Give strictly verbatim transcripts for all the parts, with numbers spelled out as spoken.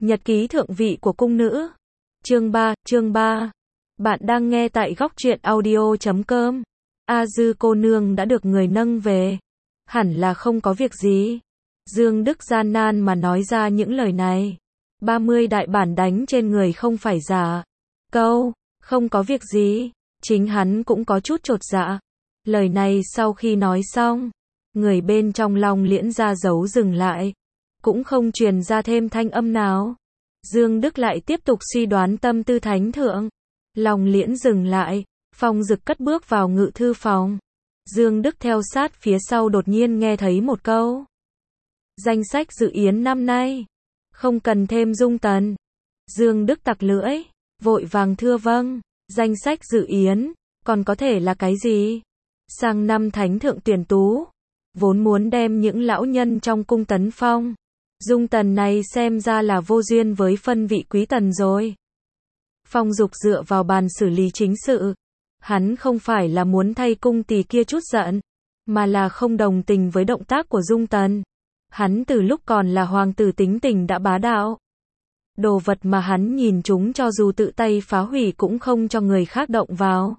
Nhật ký thượng vị của cung nữ. Chương ba, chương ba. Bạn đang nghe tại góc truyện audio chấm com. A Dư cô nương đã được người nâng về. Hẳn là không có việc gì. Dương Đức gian nan mà nói ra những lời này. ba mươi đại bản đánh trên người không phải giả. Câu, không có việc gì. Chính hắn cũng có chút chột dạ. Lời này sau khi nói xong, người bên trong Long Liễn ra dấu dừng lại. Cũng không truyền ra thêm thanh âm nào. Dương Đức lại tiếp tục suy đoán tâm tư thánh thượng. Long Liễn dừng lại, Phong Dực cất bước vào ngự thư phòng. Dương Đức theo sát phía sau đột nhiên nghe thấy một câu. Danh sách dự yến năm nay, không cần thêm Dung Tần. Dương Đức tặc lưỡi, vội vàng thưa vâng, danh sách dự yến, còn có thể là cái gì? Sang năm thánh thượng tuyển tú, vốn muốn đem những lão nhân trong cung tấn phong. Dung Tần này xem ra là vô duyên với phân vị quý tần rồi. Phong Dục dựa vào bàn xử lý chính sự. Hắn không phải là muốn thay cung tỳ kia chút giận, mà là không đồng tình với động tác của Dung Tần. Hắn từ lúc còn là hoàng tử tính tình đã bá đạo. Đồ vật mà hắn nhìn chúng cho dù tự tay phá hủy cũng không cho người khác động vào.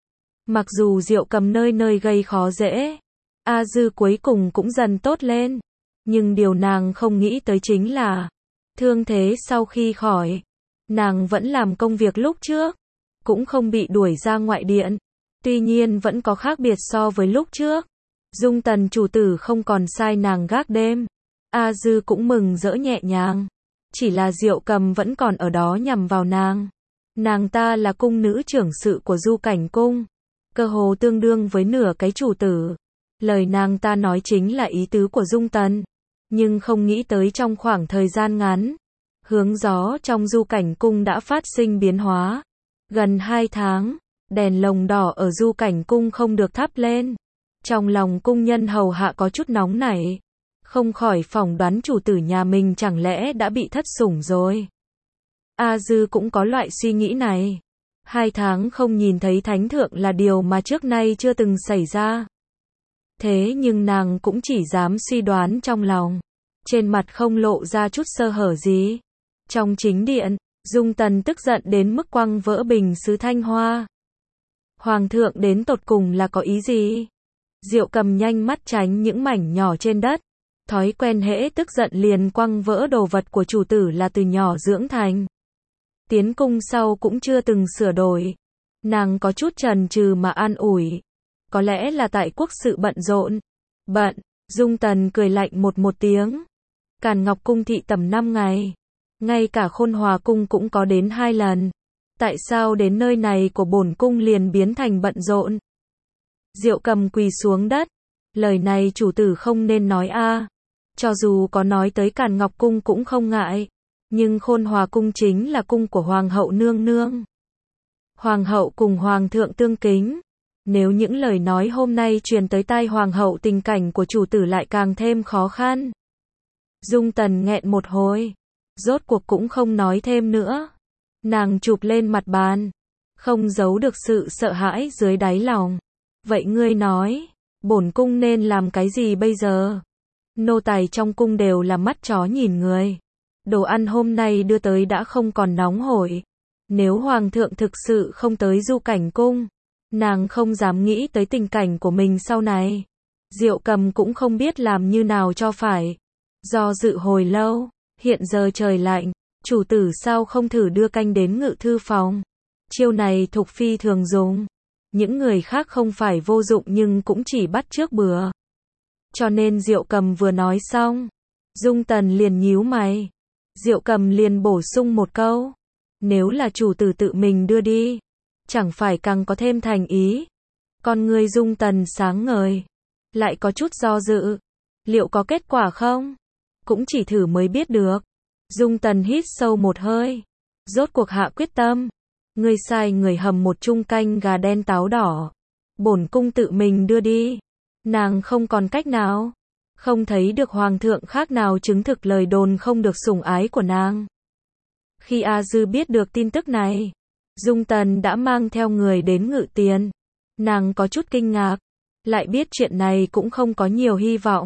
Mặc dù Diệu Cầm nơi nơi gây khó dễ, A Dư cuối cùng cũng dần tốt lên. Nhưng điều nàng không nghĩ tới chính là, thương thế sau khi khỏi, nàng vẫn làm công việc lúc trước, cũng không bị đuổi ra ngoại điện. Tuy nhiên vẫn có khác biệt so với lúc trước. Dung Tần chủ tử không còn sai nàng gác đêm. A Dư cũng mừng rỡ nhẹ nhàng. Chỉ là Diệu Cầm vẫn còn ở đó nhằm vào nàng. Nàng ta là cung nữ trưởng sự của Du Cảnh Cung, cơ hồ tương đương với nửa cái chủ tử. Lời nàng ta nói chính là ý tứ của Dung Tần. Nhưng không nghĩ tới trong khoảng thời gian ngắn, hướng gió trong Du Cảnh Cung đã phát sinh biến hóa. Gần hai tháng, đèn lồng đỏ ở Du Cảnh Cung không được thắp lên. Trong lòng cung nhân hầu hạ có chút nóng nảy. Không khỏi phỏng đoán chủ tử nhà mình chẳng lẽ đã bị thất sủng rồi. A Dư cũng có loại suy nghĩ này. Hai tháng không nhìn thấy thánh thượng là điều mà trước nay chưa từng xảy ra. Thế nhưng nàng cũng chỉ dám suy đoán trong lòng. Trên mặt không lộ ra chút sơ hở gì. Trong chính điện, Dung Tần tức giận đến mức quăng vỡ bình sứ thanh hoa. Hoàng thượng đến tột cùng là có ý gì? Diệu Cầm nhanh mắt tránh những mảnh nhỏ trên đất. Thói quen hễ tức giận liền quăng vỡ đồ vật của chủ tử là từ nhỏ dưỡng thành. Tiến cung sau cũng chưa từng sửa đổi. Nàng có chút chần chừ mà an ủi. Có lẽ là tại quốc sự bận rộn. Bận, Dung Tần cười lạnh một một tiếng. Càn Ngọc Cung thị tầm năm ngày. Ngay cả Khôn Hòa Cung cũng có đến hai lần. Tại sao đến nơi này của bổn cung liền biến thành bận rộn? Diệu Cầm quỳ xuống đất. Lời này chủ tử không nên nói a. Cho dù có nói tới Càn Ngọc Cung cũng không ngại. Nhưng Khôn Hòa Cung chính là cung của Hoàng hậu nương nương. Hoàng hậu cùng Hoàng thượng tương kính. Nếu những lời nói hôm nay truyền tới tai Hoàng hậu, tình cảnh của chủ tử lại càng thêm khó khăn. Dung Tần nghẹn một hồi. Rốt cuộc cũng không nói thêm nữa. Nàng chụp lên mặt bàn. Không giấu được sự sợ hãi dưới đáy lòng. Vậy ngươi nói, bổn cung nên làm cái gì bây giờ? Nô tài trong cung đều là mắt chó nhìn người. Đồ ăn hôm nay đưa tới đã không còn nóng hổi. Nếu Hoàng thượng thực sự không tới Du Cảnh Cung, nàng không dám nghĩ tới tình cảnh của mình sau này. Diệu Cầm cũng không biết làm như nào cho phải. Do dự hồi lâu, hiện giờ trời lạnh, chủ tử sao không thử đưa canh đến ngự thư phòng. Chiêu này Thục Phi thường dùng. Những người khác không phải vô dụng nhưng cũng chỉ bắt chước bừa. Cho nên Diệu Cầm vừa nói xong, Dung Tần liền nhíu mày. Diệu Cầm liền bổ sung một câu. Nếu là chủ tử tự mình đưa đi, chẳng phải càng có thêm thành ý. Con người Dung Tần sáng ngời, lại có chút do dự. Liệu có kết quả không? Cũng chỉ thử mới biết được. Dung Tần hít sâu một hơi. Rốt cuộc hạ quyết tâm. Ngươi sai người hầm một chung canh gà đen táo đỏ. Bổn cung tự mình đưa đi. Nàng không còn cách nào. Không thấy được Hoàng thượng khác nào chứng thực lời đồn không được sủng ái của nàng. Khi A Dư biết được tin tức này, Dung Tần đã mang theo người đến ngự tiền. Nàng có chút kinh ngạc. Lại biết chuyện này cũng không có nhiều hy vọng.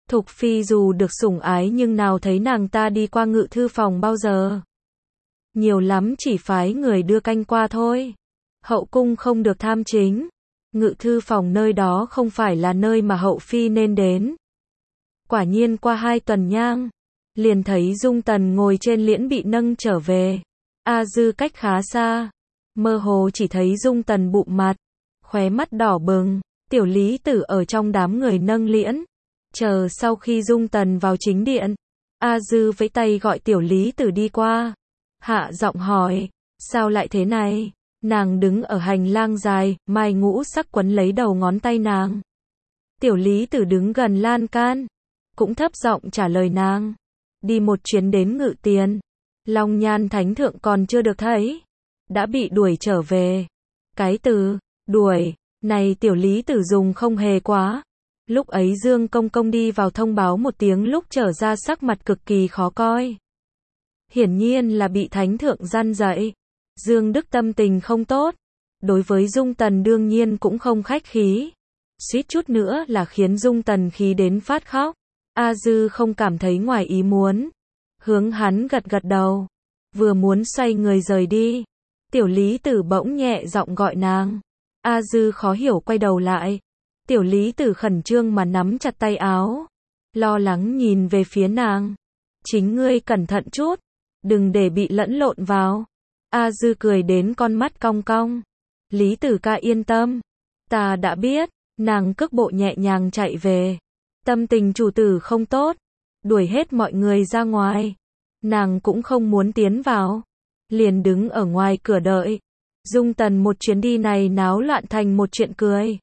Thục Phi dù được sủng ái nhưng nào thấy nàng ta đi qua ngự thư phòng bao giờ. Nhiều lắm chỉ phái người đưa canh qua thôi. Hậu cung không được tham chính. Ngự thư phòng nơi đó không phải là nơi mà hậu phi nên đến. Quả nhiên qua hai tuần nhang, liền thấy Dung Tần ngồi trên liễn bị nâng trở về. A Dư cách khá xa, mơ hồ chỉ thấy Dung Tần bụng mặt, khóe mắt đỏ bừng. Tiểu Lý Tử ở trong đám người nâng liễn, chờ sau khi Dung Tần vào chính điện, A Dư vẫy tay gọi Tiểu Lý Tử đi qua, hạ giọng hỏi, sao lại thế này? Nàng đứng ở hành lang dài, mai ngũ sắc quấn lấy đầu ngón tay nàng. Tiểu Lý Tử đứng gần lan can, cũng thấp giọng trả lời nàng, đi một chuyến đến Ngự Tiền, Long Nhan Thánh Thượng còn chưa được thấy, đã bị đuổi trở về. Cái từ đuổi này Tiểu Lý Tử dùng không hề quá. Lúc ấy Dương Công Công đi vào thông báo một tiếng lúc trở ra sắc mặt cực kỳ khó coi. Hiển nhiên là bị Thánh Thượng gian dạy. Dương Đức tâm tình không tốt, đối với Dung Tần đương nhiên cũng không khách khí, suýt chút nữa là khiến Dung Tần khí đến phát khóc. A Dư không cảm thấy ngoài ý muốn, hướng hắn gật gật đầu, vừa muốn xoay người rời đi, Tiểu Lý Tử bỗng nhẹ giọng gọi nàng. A Dư khó hiểu quay đầu lại, Tiểu Lý Tử khẩn trương mà nắm chặt tay áo, lo lắng nhìn về phía nàng. Chính ngươi cẩn thận chút, đừng để bị lẫn lộn vào. A Dư cười đến con mắt cong cong. Lý Tử ca yên tâm, ta đã biết. Nàng cước bộ nhẹ nhàng chạy về. Tâm tình chủ tử không tốt, đuổi hết mọi người ra ngoài. Nàng cũng không muốn tiến vào, liền đứng ở ngoài cửa đợi. Dung Tần một chuyến đi này náo loạn thành một chuyện cười.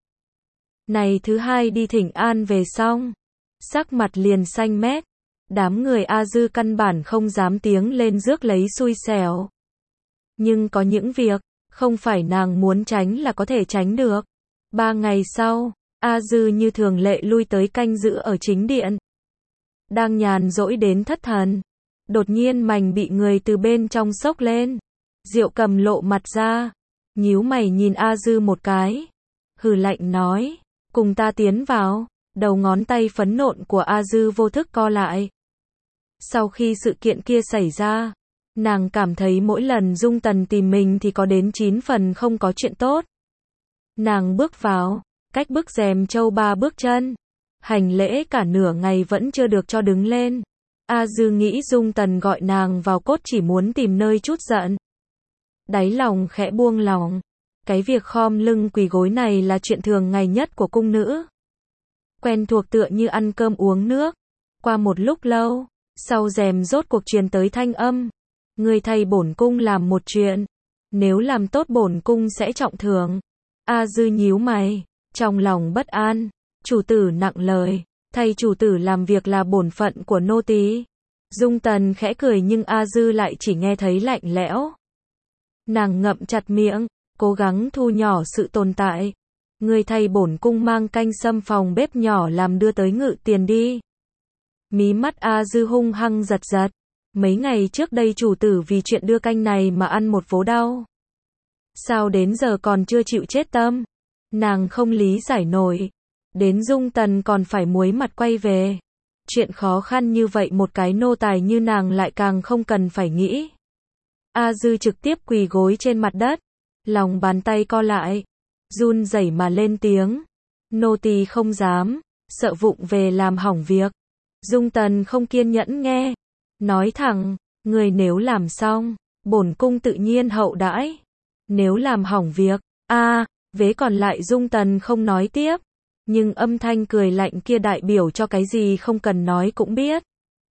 Này thứ hai đi thỉnh an về xong, sắc mặt liền xanh mét. Đám người A Dư căn bản không dám tiếng lên rước lấy xui xẻo. Nhưng có những việc, không phải nàng muốn tránh là có thể tránh được. Ba ngày sau, A Dư như thường lệ lui tới canh giữ ở chính điện. Đang nhàn rỗi đến thất thần. Đột nhiên mành bị người từ bên trong xốc lên. Diệu Cầm lộ mặt ra, nhíu mày nhìn A Dư một cái. Hừ lạnh nói, cùng ta tiến vào. Đầu ngón tay phấn nộn của A Dư vô thức co lại. Sau khi sự kiện kia xảy ra, nàng cảm thấy mỗi lần Dung Tần tìm mình thì có đến chín phần không có chuyện tốt. Nàng bước vào, cách bức rèm châu ba bước chân, hành lễ cả nửa ngày vẫn chưa được cho đứng lên. A Dư nghĩ Dung Tần gọi nàng vào cốt chỉ muốn tìm nơi chút giận. Đáy lòng khẽ buông lòng, cái việc khom lưng quỳ gối này là chuyện thường ngày nhất của cung nữ. Quen thuộc tựa như ăn cơm uống nước. Qua một lúc lâu, sau rèm rốt cuộc truyền tới thanh âm. Người thầy bổn cung làm một chuyện, nếu làm tốt bổn cung sẽ trọng thưởng. A Dư nhíu mày, trong lòng bất an. Chủ tử nặng lời, thầy chủ tử làm việc là bổn phận của nô tỳ. Dung Tần khẽ cười nhưng A Dư lại chỉ nghe thấy lạnh lẽo. Nàng ngậm chặt miệng, cố gắng thu nhỏ sự tồn tại. Người thầy bổn cung mang canh sâm phòng bếp nhỏ làm đưa tới Ngự Tiền đi. Mí mắt A Dư hung hăng giật giật. Mấy ngày trước đây chủ tử vì chuyện đưa canh này mà ăn một vố đau. Sao đến giờ còn chưa chịu chết tâm? Nàng không lý giải nổi. Đến Dung Tần còn phải muối mặt quay về. Chuyện khó khăn như vậy một cái nô tài như nàng lại càng không cần phải nghĩ. A Dư trực tiếp quỳ gối trên mặt đất. Lòng bàn tay co lại. Run rẩy mà lên tiếng. Nô tỳ không dám. Sợ vụng về làm hỏng việc. Dung Tần không kiên nhẫn nghe. Nói thẳng, người nếu làm xong, bổn cung tự nhiên hậu đãi. Nếu làm hỏng việc, a à, vế còn lại Dung Tần không nói tiếp. Nhưng âm thanh cười lạnh kia đại biểu cho cái gì không cần nói cũng biết.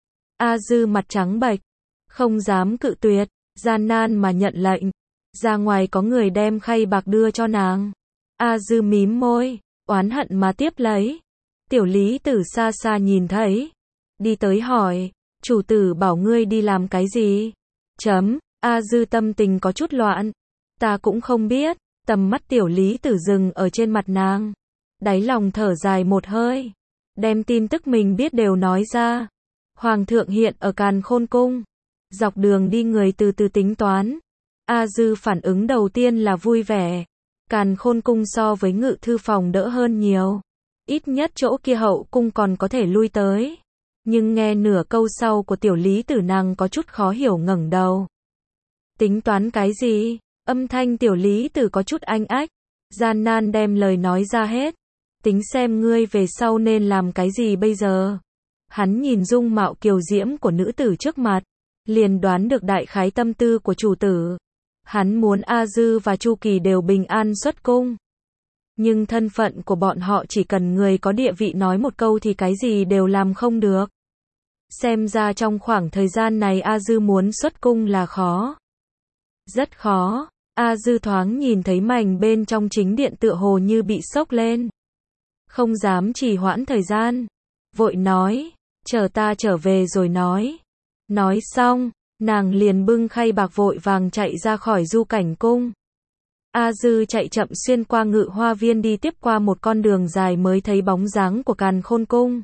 A Dư mặt trắng bệch, không dám cự tuyệt, gian nan mà nhận lệnh. Ra ngoài có người đem khay bạc đưa cho nàng. A Dư mím môi, oán hận mà tiếp lấy. Tiểu Lý Tử xa xa nhìn thấy, đi tới hỏi, chủ tử bảo ngươi đi làm cái gì? Chấm, A Dư tâm tình có chút loạn. Ta cũng không biết. Tầm mắt Tiểu Lý Tử dừng ở trên mặt nàng. Đáy lòng thở dài một hơi. Đem tin tức mình biết đều nói ra. Hoàng thượng hiện ở Càn Khôn Cung. Dọc đường đi người từ từ tính toán. A Dư phản ứng đầu tiên là vui vẻ. Càn Khôn Cung so với Ngự Thư Phòng đỡ hơn nhiều. ít nhất chỗ kia hậu cung còn có thể lui tới. Nhưng nghe nửa câu sau của tiểu lý tử nàng có chút khó hiểu ngẩng đầu. Tính toán cái gì? Âm thanh tiểu lý tử có chút anh ách, gian nan đem lời nói ra hết. Tính xem ngươi về sau nên làm cái gì bây giờ. Hắn nhìn dung mạo kiều diễm của nữ tử trước mặt, liền đoán được đại khái tâm tư của chủ tử. Hắn muốn A Dư và Chu Kỳ đều bình an xuất cung. Nhưng thân phận của bọn họ chỉ cần người có địa vị nói một câu thì cái gì đều làm không được. Xem ra trong khoảng thời gian này A Dư muốn xuất cung là khó. Rất khó. A Dư thoáng nhìn thấy mảnh bên trong chính điện tựa hồ như bị sốc lên. Không dám trì hoãn thời gian. Vội nói, chờ ta trở về rồi nói. Nói xong, nàng liền bưng khay bạc vội vàng chạy ra khỏi Du Cảnh Cung. A Dư chạy chậm xuyên qua Ngự Hoa Viên đi tiếp qua một con đường dài mới thấy bóng dáng của Càn Khôn Cung.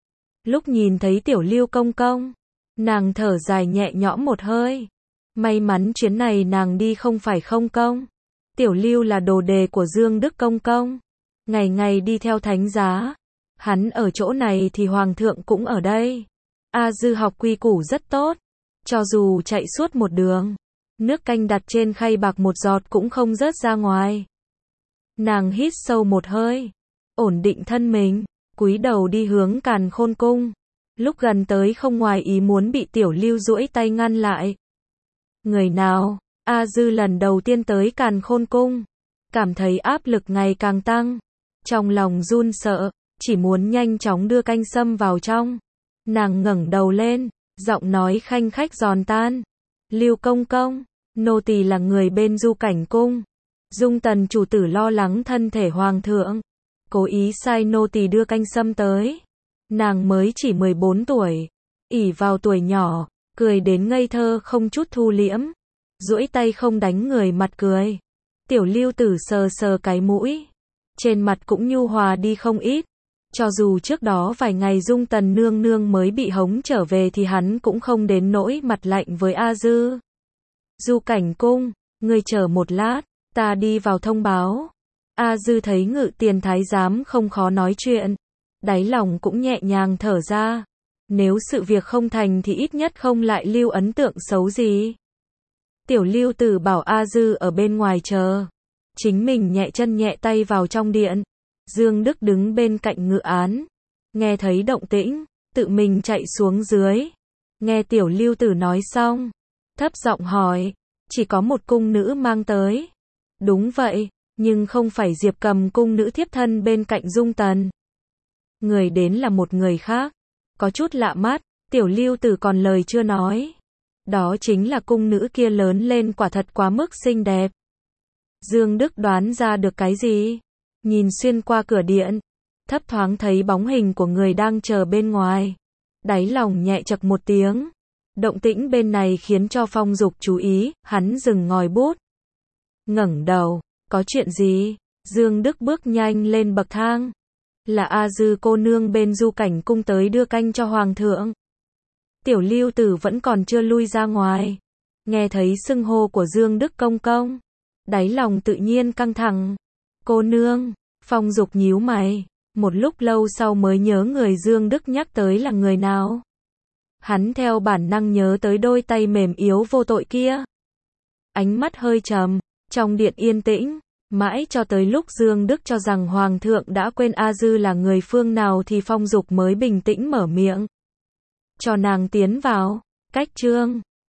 Lúc nhìn thấy Tiểu Lưu công công, nàng thở dài nhẹ nhõm một hơi. May mắn chuyến này nàng đi không phải không công. Tiểu Lưu là đồ đề của Dương Đức công công, ngày ngày đi theo thánh giá. Hắn ở chỗ này thì hoàng thượng cũng ở đây. A Dư học quy củ rất tốt, cho dù chạy suốt một đường, nước canh đặt trên khay bạc một giọt cũng không rớt ra ngoài. Nàng hít sâu một hơi, ổn định thân mình, cúi đầu đi hướng Càn Khôn Cung. Lúc gần tới không ngoài ý muốn bị Tiểu Lưu duỗi tay ngăn lại. Người nào? A Dư lần đầu tiên tới Càn Khôn Cung, cảm thấy áp lực ngày càng tăng, trong lòng run sợ, chỉ muốn nhanh chóng đưa canh sâm vào trong. Nàng ngẩng đầu lên, giọng nói khanh khách giòn tan. Lưu công công, nô tỳ là người bên Du Cảnh Cung. Dung Tần chủ tử lo lắng thân thể hoàng thượng, cố ý sai nô tỳ đưa canh sâm tới. Nàng mới chỉ mười bốn tuổi, ỷ vào tuổi nhỏ, cười đến ngây thơ không chút thu liễm, duỗi tay không đánh người mặt cười. Tiểu Lưu tử sờ sờ cái mũi, trên mặt cũng nhu hòa đi không ít. Cho dù trước đó vài ngày Dung Tần nương nương mới bị hống trở về thì hắn cũng không đến nỗi mặt lạnh với A Dư. Du Cảnh Cung, ngươi chờ một lát, ta đi vào thông báo. A Dư thấy Ngự Tiền thái giám không khó nói chuyện, đáy lòng cũng nhẹ nhàng thở ra. Nếu sự việc không thành thì ít nhất không lại lưu ấn tượng xấu gì. Tiểu Lưu tử bảo A Dư ở bên ngoài chờ, chính mình nhẹ chân nhẹ tay vào trong điện. Dương Đức đứng bên cạnh ngự án, nghe thấy động tĩnh, tự mình chạy xuống dưới. Nghe Tiểu Lưu tử nói xong, thấp giọng hỏi, chỉ có một cung nữ mang tới. Đúng vậy, nhưng không phải Diệp Cầm cung nữ thiếp thân bên cạnh Dung Tần. Người đến là một người khác, có chút lạ mắt. Tiểu Lưu tử còn lời chưa nói, đó chính là cung nữ kia lớn lên quả thật quá mức xinh đẹp. Dương Đức đoán ra được cái gì? Nhìn xuyên qua cửa điện, thấp thoáng thấy bóng hình của người đang chờ bên ngoài. Đáy lòng nhẹ chậc một tiếng. Động tĩnh bên này khiến cho Phong Dục chú ý, hắn dừng ngòi bút. Ngẩng đầu, có chuyện gì? Dương Đức bước nhanh lên bậc thang. Là A Dư cô nương bên Du Cảnh Cung tới đưa canh cho hoàng thượng. Tiểu Lưu tử vẫn còn chưa lui ra ngoài, nghe thấy xưng hô của Dương Đức công công, đáy lòng tự nhiên căng thẳng. Cô nương, Phong Dục nhíu mày, một lúc lâu sau mới nhớ người Dương Đức nhắc tới là người nào. Hắn theo bản năng nhớ tới đôi tay mềm yếu vô tội kia. Ánh mắt hơi trầm, trong điện yên tĩnh, mãi cho tới lúc Dương Đức cho rằng hoàng thượng đã quên A Dư là người phương nào thì Phong Dục mới bình tĩnh mở miệng. Cho nàng tiến vào. Cách chương